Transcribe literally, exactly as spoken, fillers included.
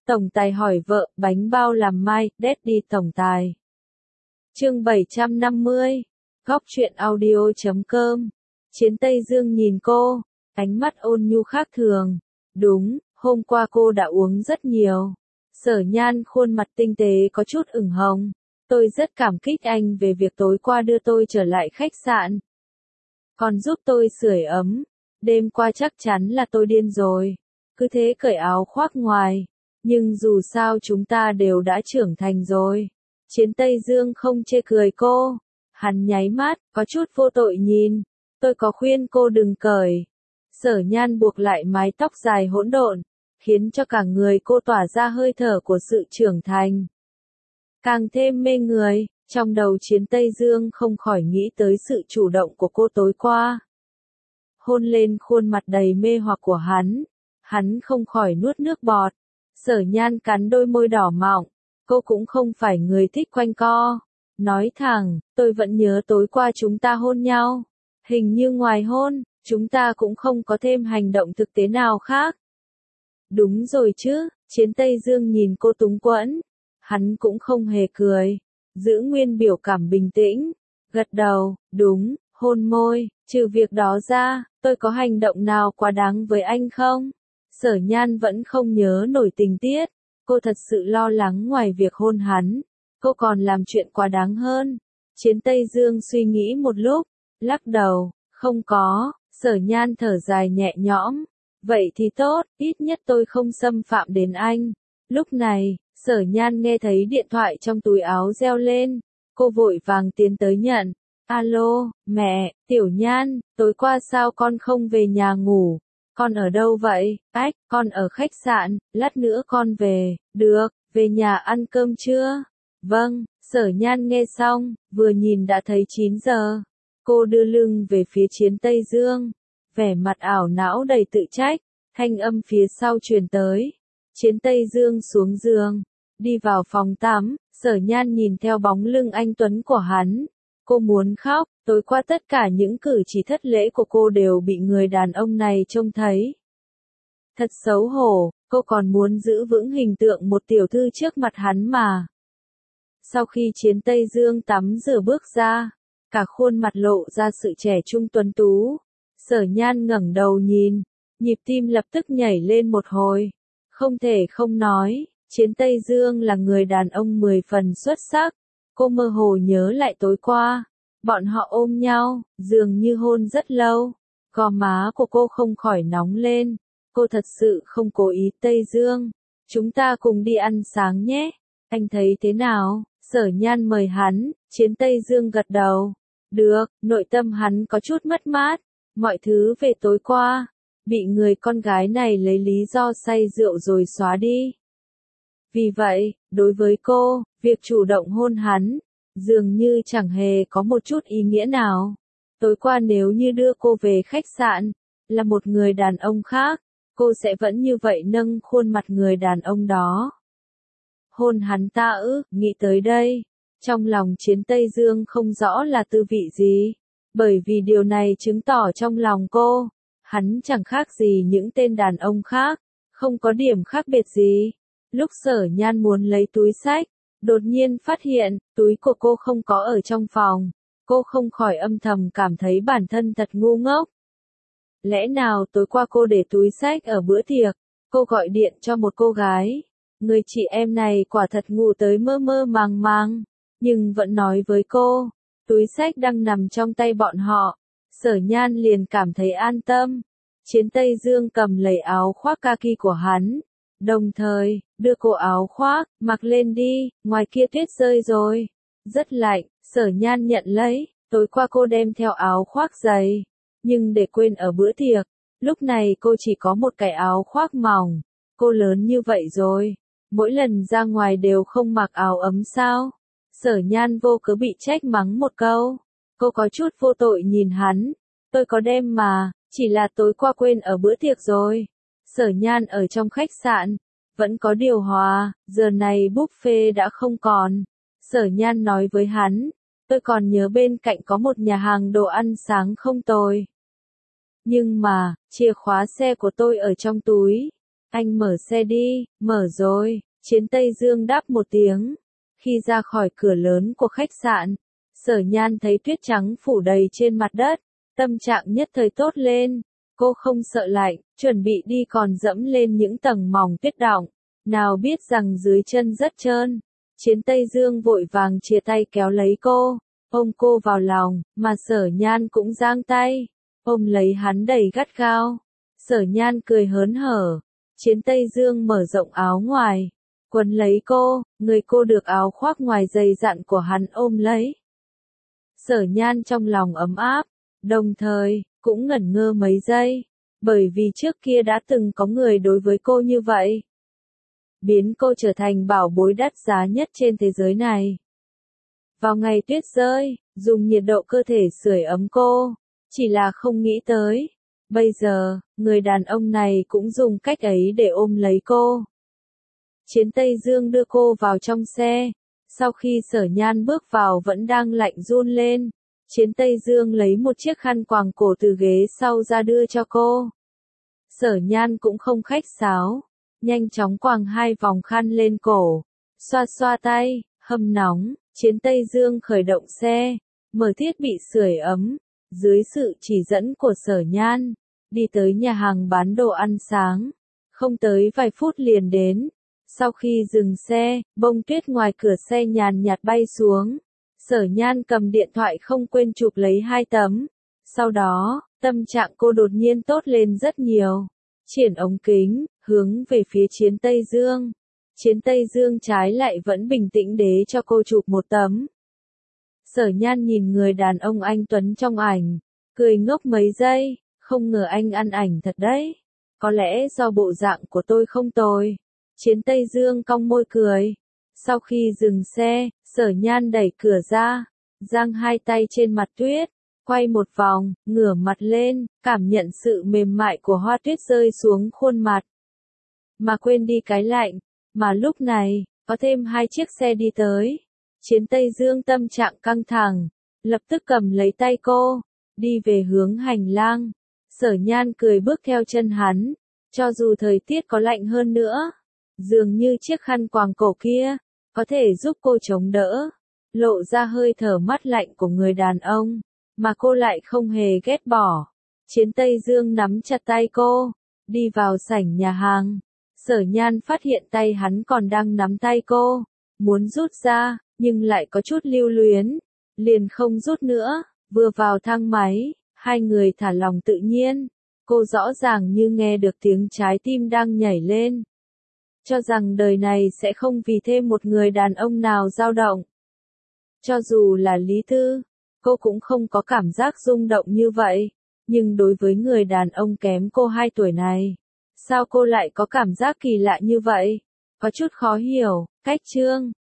Tổng tài hỏi vợ, bánh bao làm mai, Daddy tổng tài. Chương bảy trăm năm mươi. Góc truyện audio chấm com. Chiến Tây Dương nhìn cô, ánh mắt ôn nhu khác thường. Đúng, hôm qua cô đã uống rất nhiều. Sở Nhan khuôn mặt tinh tế có chút ửng hồng. Tôi rất cảm kích anh về việc tối qua đưa tôi trở lại khách sạn. Còn giúp tôi sưởi ấm. Đêm qua chắc chắn là tôi điên rồi. Cứ thế cởi áo khoác ngoài. Nhưng dù sao chúng ta đều đã trưởng thành rồi. Chiến Tây Dương không chê cười cô. Hắn nháy mắt, có chút vô tội nhìn. Tôi có khuyên cô đừng cởi. Sở Nhan buộc lại mái tóc dài hỗn độn, khiến cho cả người cô tỏa ra hơi thở của sự trưởng thành. Càng thêm mê người, trong đầu Chiến Tây Dương không khỏi nghĩ tới sự chủ động của cô tối qua. Hôn lên khuôn mặt đầy mê hoặc của hắn, hắn không khỏi nuốt nước bọt. Sở Nhan cắn đôi môi đỏ mọng, cô cũng không phải người thích quanh co. Nói thẳng, tôi vẫn nhớ tối qua chúng ta hôn nhau. Hình như ngoài hôn, chúng ta cũng không có thêm hành động thực tế nào khác. Đúng rồi chứ, Chiến Tây Dương nhìn cô túng quẫn. Hắn cũng không hề cười, giữ nguyên biểu cảm bình tĩnh, gật đầu, đúng, hôn môi, trừ việc đó ra, tôi có hành động nào quá đáng với anh không? Sở Nhan vẫn không nhớ nổi tình tiết, cô thật sự lo lắng ngoài việc hôn hắn, cô còn làm chuyện quá đáng hơn. Chiến Tây Dương suy nghĩ một lúc, lắc đầu, không có. Sở Nhan thở dài nhẹ nhõm, vậy thì tốt, ít nhất tôi không xâm phạm đến anh. Lúc này, Sở Nhan nghe thấy điện thoại trong túi áo reo lên, cô vội vàng tiến tới nhận. Alo, mẹ, Tiểu Nhan, tối qua sao con không về nhà ngủ? Con ở đâu vậy? Ách, con ở khách sạn, lát nữa con về. Được, về nhà ăn cơm chưa? Vâng. Sở Nhan nghe xong, vừa nhìn đã thấy chín giờ. Cô đưa lưng về phía Chiến Tây Dương, vẻ mặt ảo não đầy tự trách, thanh âm phía sau truyền tới. Chiến Tây Dương xuống giường, đi vào phòng tắm, Sở Nhan nhìn theo bóng lưng anh tuấn của hắn. Cô muốn khóc, tối qua tất cả những cử chỉ thất lễ của cô đều bị người đàn ông này trông thấy. Thật xấu hổ, cô còn muốn giữ vững hình tượng một tiểu thư trước mặt hắn mà. Sau khi Chiến Tây Dương tắm rửa bước ra, cả khuôn mặt lộ ra sự trẻ trung tuấn tú. Sở Nhan ngẩng đầu nhìn, nhịp tim lập tức nhảy lên một hồi. Không thể không nói, Chiến Tây Dương là người đàn ông mười phần xuất sắc. Cô mơ hồ nhớ lại tối qua, bọn họ ôm nhau, dường như hôn rất lâu. Gò má của cô không khỏi nóng lên. Cô thật sự không cố ý. Tây Dương, chúng ta cùng đi ăn sáng nhé. Anh thấy thế nào? Sở Nhan mời hắn. Chiến Tây Dương gật đầu. Được, nội tâm hắn có chút mất mát. Mọi thứ về tối qua, bị người con gái này lấy lý do say rượu rồi xóa đi. Vì vậy, đối với cô, việc chủ động hôn hắn, dường như chẳng hề có một chút ý nghĩa nào. Tối qua nếu như đưa cô về khách sạn, là một người đàn ông khác, cô sẽ vẫn như vậy nâng khuôn mặt người đàn ông đó. Hôn hắn ta ư, nghĩ tới đây. Trong lòng Chiến Tây Dương không rõ là tư vị gì, bởi vì điều này chứng tỏ trong lòng cô, hắn chẳng khác gì những tên đàn ông khác, không có điểm khác biệt gì. Lúc Sở Nhan muốn lấy túi xách, đột nhiên phát hiện, túi của cô không có ở trong phòng, cô không khỏi âm thầm cảm thấy bản thân thật ngu ngốc. Lẽ nào tối qua cô để túi xách ở bữa tiệc, cô gọi điện cho một cô gái, người chị em này quả thật ngủ tới mơ mơ màng màng. Nhưng vẫn nói với cô, túi xách đang nằm trong tay bọn họ. Sở Nhan liền cảm thấy an tâm. Chiến Tây Dương cầm lấy áo khoác kaki của hắn, đồng thời đưa cô áo khoác, mặc lên đi, ngoài kia tuyết rơi rồi, rất lạnh. Sở Nhan nhận lấy, tối qua cô đem theo áo khoác dày, nhưng để quên ở bữa tiệc. Lúc này cô chỉ có một cái áo khoác mỏng. Cô lớn như vậy rồi, mỗi lần ra ngoài đều không mặc áo ấm sao? Sở Nhan vô cớ bị trách mắng một câu. Cô có chút vô tội nhìn hắn. Tôi có đem mà, chỉ là tối qua quên ở bữa tiệc rồi. Sở Nhan ở trong khách sạn, vẫn có điều hòa, giờ này buffet đã không còn. Sở Nhan nói với hắn, tôi còn nhớ bên cạnh có một nhà hàng đồ ăn sáng không tồi. Nhưng mà, chìa khóa xe của tôi ở trong túi. Anh mở xe đi, mở rồi, Chiến Tây Dương đáp một tiếng. Khi ra khỏi cửa lớn của khách sạn, Sở Nhan thấy tuyết trắng phủ đầy trên mặt đất, tâm trạng nhất thời tốt lên. Cô không sợ lạnh, chuẩn bị đi còn dẫm lên những tầng mỏng tuyết đọng, nào biết rằng dưới chân rất trơn. Chiến Tây Dương vội vàng chia tay kéo lấy cô, ôm cô vào lòng, mà Sở Nhan cũng giang tay, ôm lấy hắn đầy gắt gao. Sở Nhan cười hớn hở, Chiến Tây Dương mở rộng áo ngoài, quấn lấy cô, người cô được áo khoác ngoài dày dặn của hắn ôm lấy. Sở Nhan trong lòng ấm áp, đồng thời, cũng ngẩn ngơ mấy giây, bởi vì trước kia đã từng có người đối với cô như vậy. Biến cô trở thành bảo bối đắt giá nhất trên thế giới này. Vào ngày tuyết rơi, dùng nhiệt độ cơ thể sưởi ấm cô, chỉ là không nghĩ tới. Bây giờ, người đàn ông này cũng dùng cách ấy để ôm lấy cô. Chiến Tây Dương đưa cô vào trong xe. Sau khi Sở Nhan bước vào vẫn đang lạnh run lên, Chiến Tây Dương lấy một chiếc khăn quàng cổ từ ghế sau ra đưa cho cô. Sở Nhan cũng không khách sáo, nhanh chóng quàng hai vòng khăn lên cổ, xoa xoa tay, hâm nóng. Chiến Tây Dương khởi động xe, mở thiết bị sưởi ấm, dưới sự chỉ dẫn của Sở Nhan, đi tới nhà hàng bán đồ ăn sáng. Không tới vài phút liền đến. Sau khi dừng xe, bông tuyết ngoài cửa xe nhàn nhạt bay xuống. Sở Nhan cầm điện thoại không quên chụp lấy hai tấm. Sau đó, tâm trạng cô đột nhiên tốt lên rất nhiều. Triển ống kính, hướng về phía Chiến Tây Dương. Chiến Tây Dương trái lại vẫn bình tĩnh để cho cô chụp một tấm. Sở Nhan nhìn người đàn ông anh tuấn trong ảnh, cười ngốc mấy giây, không ngờ anh ăn ảnh thật đấy. Có lẽ do bộ dạng của tôi không tồi. Chiến Tây Dương cong môi cười. Sau khi dừng xe, Sở Nhan đẩy cửa ra, giang hai tay trên mặt tuyết, quay một vòng, ngửa mặt lên, cảm nhận sự mềm mại của hoa tuyết rơi xuống khuôn mặt. Mà quên đi cái lạnh, mà lúc này, có thêm hai chiếc xe đi tới. Chiến Tây Dương tâm trạng căng thẳng, lập tức cầm lấy tay cô, đi về hướng hành lang. Sở Nhan cười bước theo chân hắn, cho dù thời tiết có lạnh hơn nữa, dường như chiếc khăn quàng cổ kia, có thể giúp cô chống đỡ, lộ ra hơi thở mát lạnh của người đàn ông, mà cô lại không hề ghét bỏ. Chiến Tây Dương nắm chặt tay cô, đi vào sảnh nhà hàng. Sở Nhan phát hiện tay hắn còn đang nắm tay cô, muốn rút ra, nhưng lại có chút lưu luyến, liền không rút nữa. Vừa vào thang máy, hai người thả lòng tự nhiên, cô rõ ràng như nghe được tiếng trái tim đang nhảy lên. Cho rằng đời này sẽ không vì thêm một người đàn ông nào dao động. Cho dù là Lý Tư, cô cũng không có cảm giác rung động như vậy, nhưng đối với người đàn ông kém cô hai tuổi này, sao cô lại có cảm giác kỳ lạ như vậy? Có chút khó hiểu. Cách chương